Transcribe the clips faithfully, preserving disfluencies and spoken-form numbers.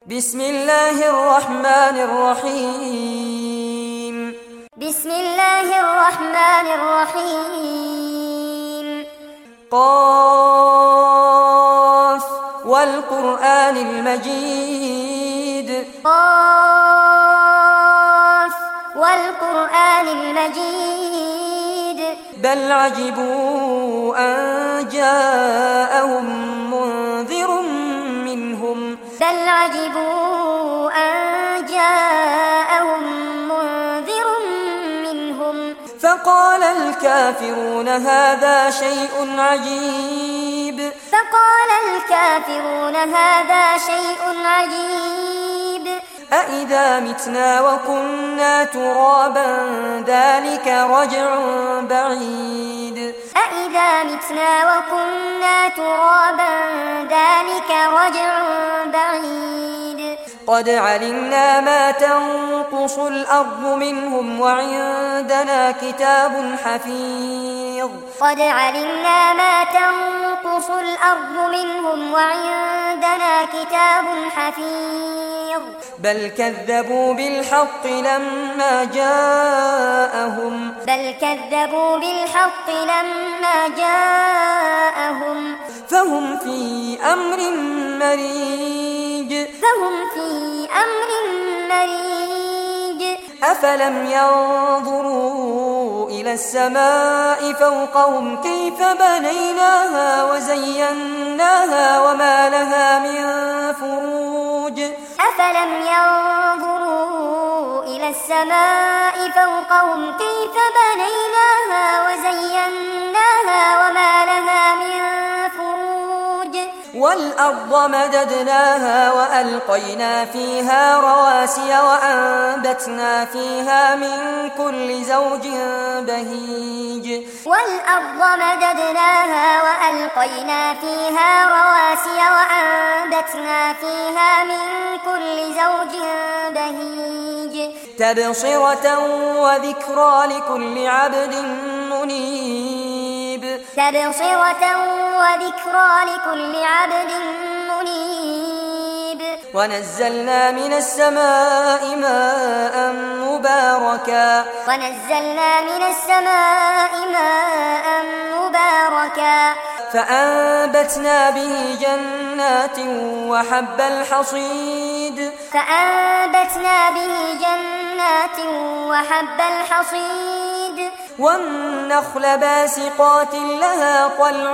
بسم الله الرحمن الرحيم بسم الله الرحمن الرحيم قاف والقرآن المجيد قاف والقرآن المجيد بل عجبوا أن جاءهم منذر منهم بل عجبوا أن جاءهم منذر منهم فقال الكافرون هذا شيء عجيب فقال الكافرون هذا شيء عجيب أإذا متنا وكنا ترابا ذلك رجع بعيد أإذا متنا وكنا ترابا ذلك رجع بعيد قد علمنا ما تنقص الأرض منهم وعندنا كتاب حفيظ قد علمنا ما تنقص الأرض منهم وعندنا كتاب حفيظ بل كذبوا بالحق لما جاءهم بل كذبوا بالحق لما جاءهم فهم في أمر مريج فهم في أمر مريج أفلم ينظروا إلى السماء فوقهم كيف بنيناها وزيناها وما لها من فروج أفلم ينظروا إلى السماء فوقهم كيف بنيناها وزيناها وما لها من فروج والأرض مددناها وألقينا فيها رواسي وأنبتنا فيها من كل زوج بهيج والأرض مددناها وألقينا فيها رواسي وأنبتنا فيها من كل زوج بهيج تبصرة وذكرى لكل عبد منيب تبصرة وذكرى لكل عبد منيب ونزلنا من السماء ماء مباركا ونزلنا من السماء ماء مباركا فأنبتنا به جنات وحب الحصيد فأنبتنا به جنات وحب الحصيد والنخل باسقات لها طلع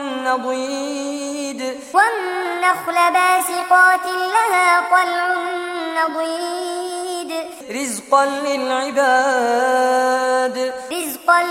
نضيد والنخل باسقات لها طلع نضيد رزقا للعباد رزقا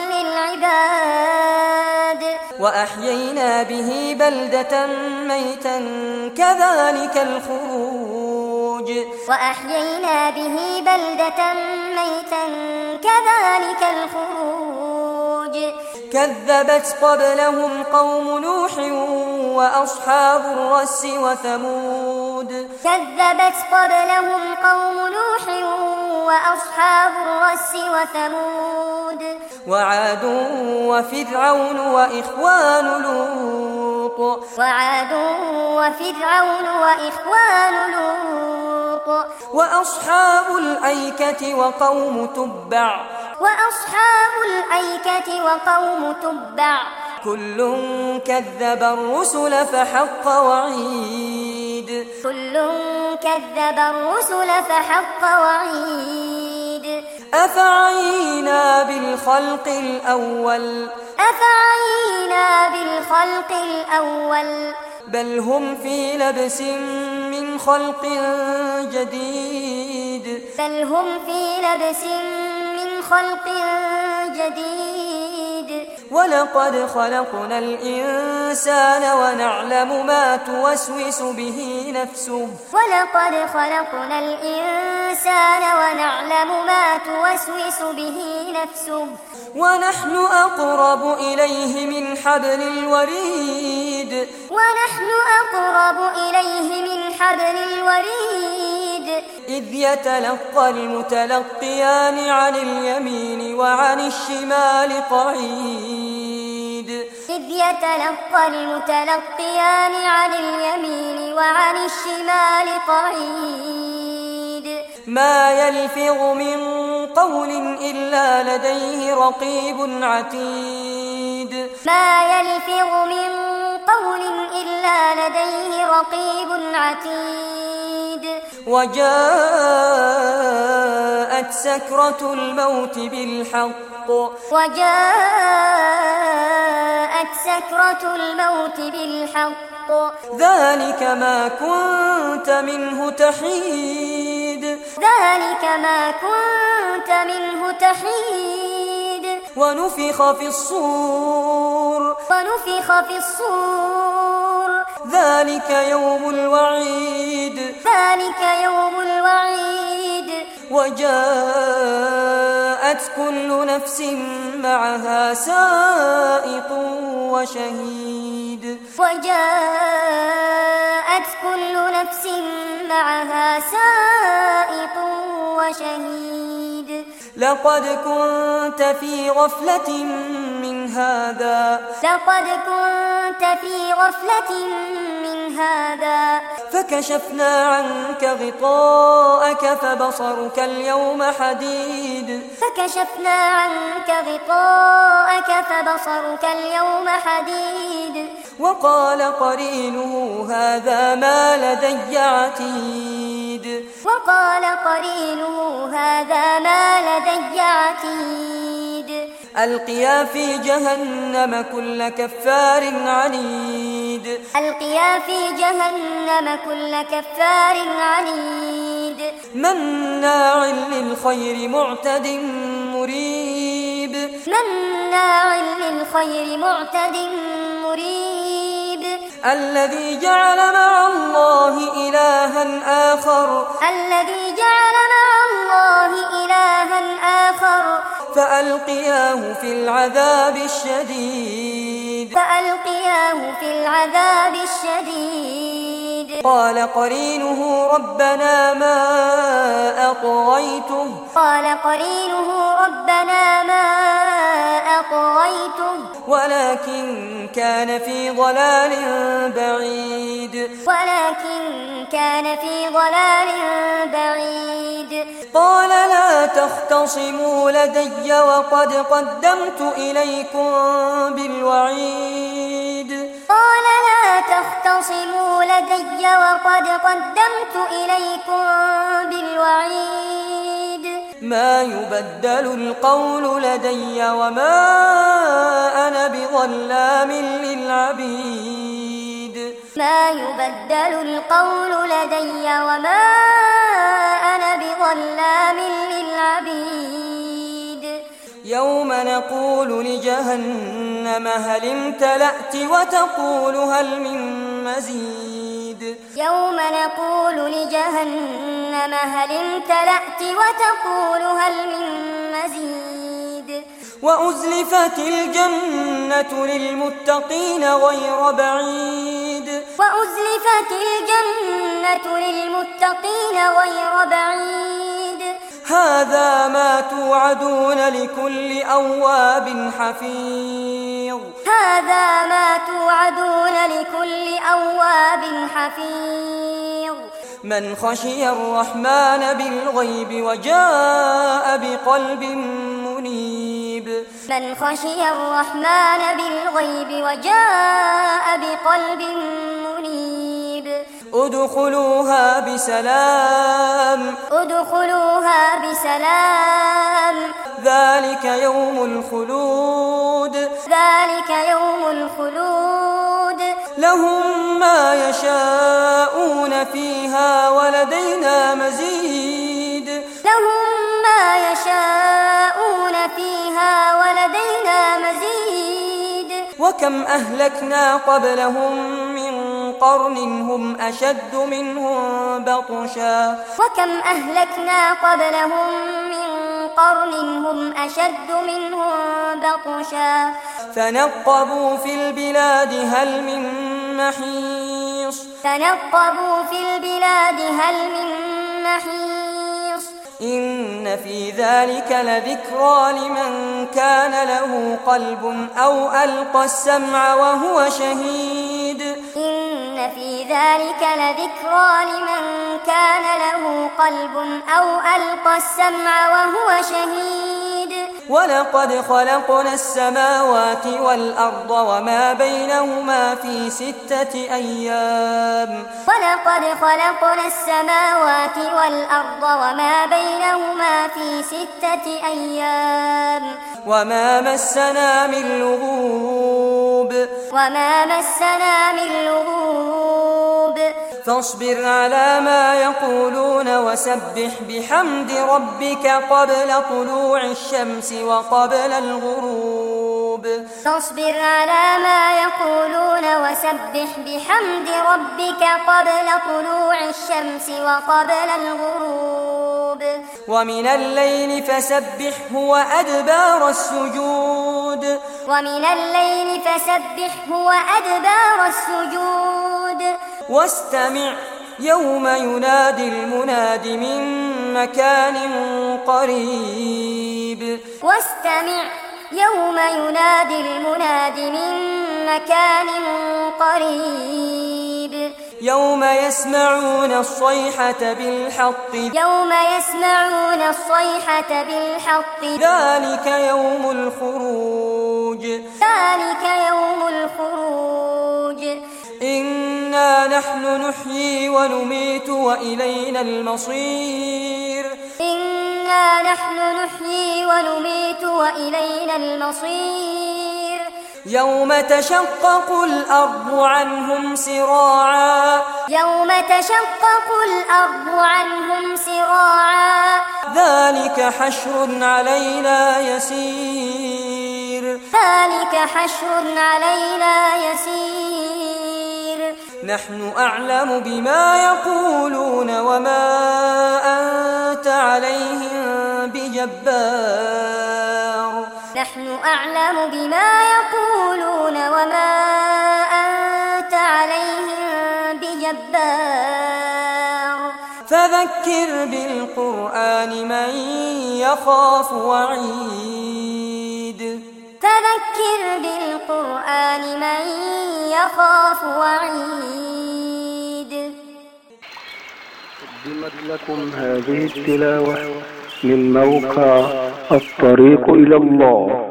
للعباد وأحيينا به بلدة ميتا كذلك الخروج وأحيينا به بلدة ميتا كذلك الخروج كذبت قبلهم قوم نوح وأصحاب الرس وثمود كذبت قبلهم قوم نوح وأصحاب الرس وثمود وعاد وفرعون وإخوان لوط وعاد وفرعون وإخوان لوط وأصحاب الأيكة وقوم تبع وأصحاب الأيكة وقوم تبع كل كذب الرسل فحق وعيد كل كذب الرسل فحق وعيد أفعينا بالخلق الأول أفعينا بالخلق الأول بل هم في لبس من خلق جديد بل هم في لبس من خلق جديد ولقد خلقنا الإنسان ونعلم ما توسوس به نفسه ولقد خلقنا الإنسان ونعلم ما توسوس به نفسه ونحن أقرب إليه من حبل الوريد ونحن أقرب إليه من حبل الوريد إذ يتلقى المتلقيان عن اليمين وعن الشمال قعيد إذ يتلقى المتلقيان عن اليمين وعن الشمال قعيد ما يلفظ من قول إلا لديه رقيب عتيد ما يلفظ من قول إلا لديه رقيب عتيد وجاءت سكرة الموت بالحق وجاءت سكرة الموت بالحق ذلك ما كنت منه تحيد ذلك ما كنت منه تحيد ونفخ في الصور ونفخ في الصور ذلك يوم الوعيد ذلك يوم الوعيد وجاءت كل نفس معها سائق وشهيد وجاءت كل نفس معها سائق وشهيد لقد كنت في غفلة من هذا لقد كنت في غفلة من هذا فكشفنا عنك غطاءك فبصرك اليوم حديد فكشفنا عنك غطاءك فبصرك اليوم حديد وقال قرينه هذا ما لدي عتيد وقال قرينه هذا ما لدي عتيد ألقيا في جهنم كل كفار عنيد ألقيا في جهنم كل كفار عنيد مناع للخير معتد مريب مناع للخير معتد مريب الذي جعل مع الله إلها آخر الذي جعل مع الله إلها آخر فألقياه في العذاب الشديد فألقياه في العذاب الشديد قال قرينه ربنا ما أطغيته قال قرينه ربنا ما أطغيته ولكن كان في ضلال بعيد ولكن كان في ضلال بعيد قال لا تختصموا لدي وقد قدمت إليكم بالوعيد قال لا تختصموا لدي وقد قدمت إليكم بالوعيد ما يبدل القول لدي وما أنا بظلام للعبيد ما يبدل القول لدي وما أنا بظلام للعبيد يوم نقول لجهنم هل امتلأت وتقول هل من مزيد يوم نقول لجهنم هل امتلأت وتقول هل من مزيد وأزلفت الجنة للمتقين غير بعيد وأزلفت الجنة للمتقين غير بعيد هذا ما توعدون لكل أواب حفيظ هذا ما توعدون لكل أواب حفيظ من خشي الرحمن بالغيب وجاء بقلب منيب من خشي الرحمن بالغيب وجاء بقلب منيب ادخلوها بسلام ادخلوها بسلام ذلك يوم الخلود ذلك يوم الخلود لهم ما يشاءون فيها ولدينا مزيد لهم ما يشاءون فيها ولدينا مزيد وكم أهلكنا قبلهم من قرن هم أشد منهم بطشا وكم أهلكنا قبلهم من قرن هم أشد منهم بطشا فنقبوا في البلاد هل من محيص تنقبوا في البلاد هل من محيص إن في ذلك لذكرى لمن كان له قلب أو ألقى السمع وهو شهيد إن في ذلك لذكرى لمن كان له قلب أو ألقى السمع وهو شهيد ولقد خلقنا السماوات والأرض وما بينهما في ستة أيام ولقد خلقنا السماوات والأرض وما بينهما في ستة أيام وما مسنا من لغوب وما مسنا من لغوب فاصبر على ما يقولون وسبح بحمد ربك قبل طلوع الشمس وقبل الغروب فاصبر على ما يقولون وسبح بحمد ربك قبل طلوع الشمس وقبل الغروب ومن الليل فسبحه وأدبار السجود ومن الليل فسبحه وأدبار السجود واستمع يوم ينادي المناد من مكان قريب واستمع يوم ينادي المناد من مكان قريب يوم يسمعون الصيحة بالحق يوم يسمعون الصيحة بالحق ذلك يوم الخروج ذلك يوم الخروج إنا نحن نحيي ونميت وإلينا المصير إنا نحن نحيي ونميت وإلينا المصير يوم تشقق الأرض عنهم سراعا يوم تشقق الأرض عنهم سراعا ذلك حشر علينا يسير ذلك حشر علينا يسير نحن أعلم بما يقولون وما أنت عليهم بجبار نحن أعلم بما يقولون وما أنت عليهم بجبار فذكر بالقرآن من يخاف وعيد فذكر بالقرآن من يخاف وعيد. قدمت لكم هذه التلاوة من موقع الطريق إلى الله.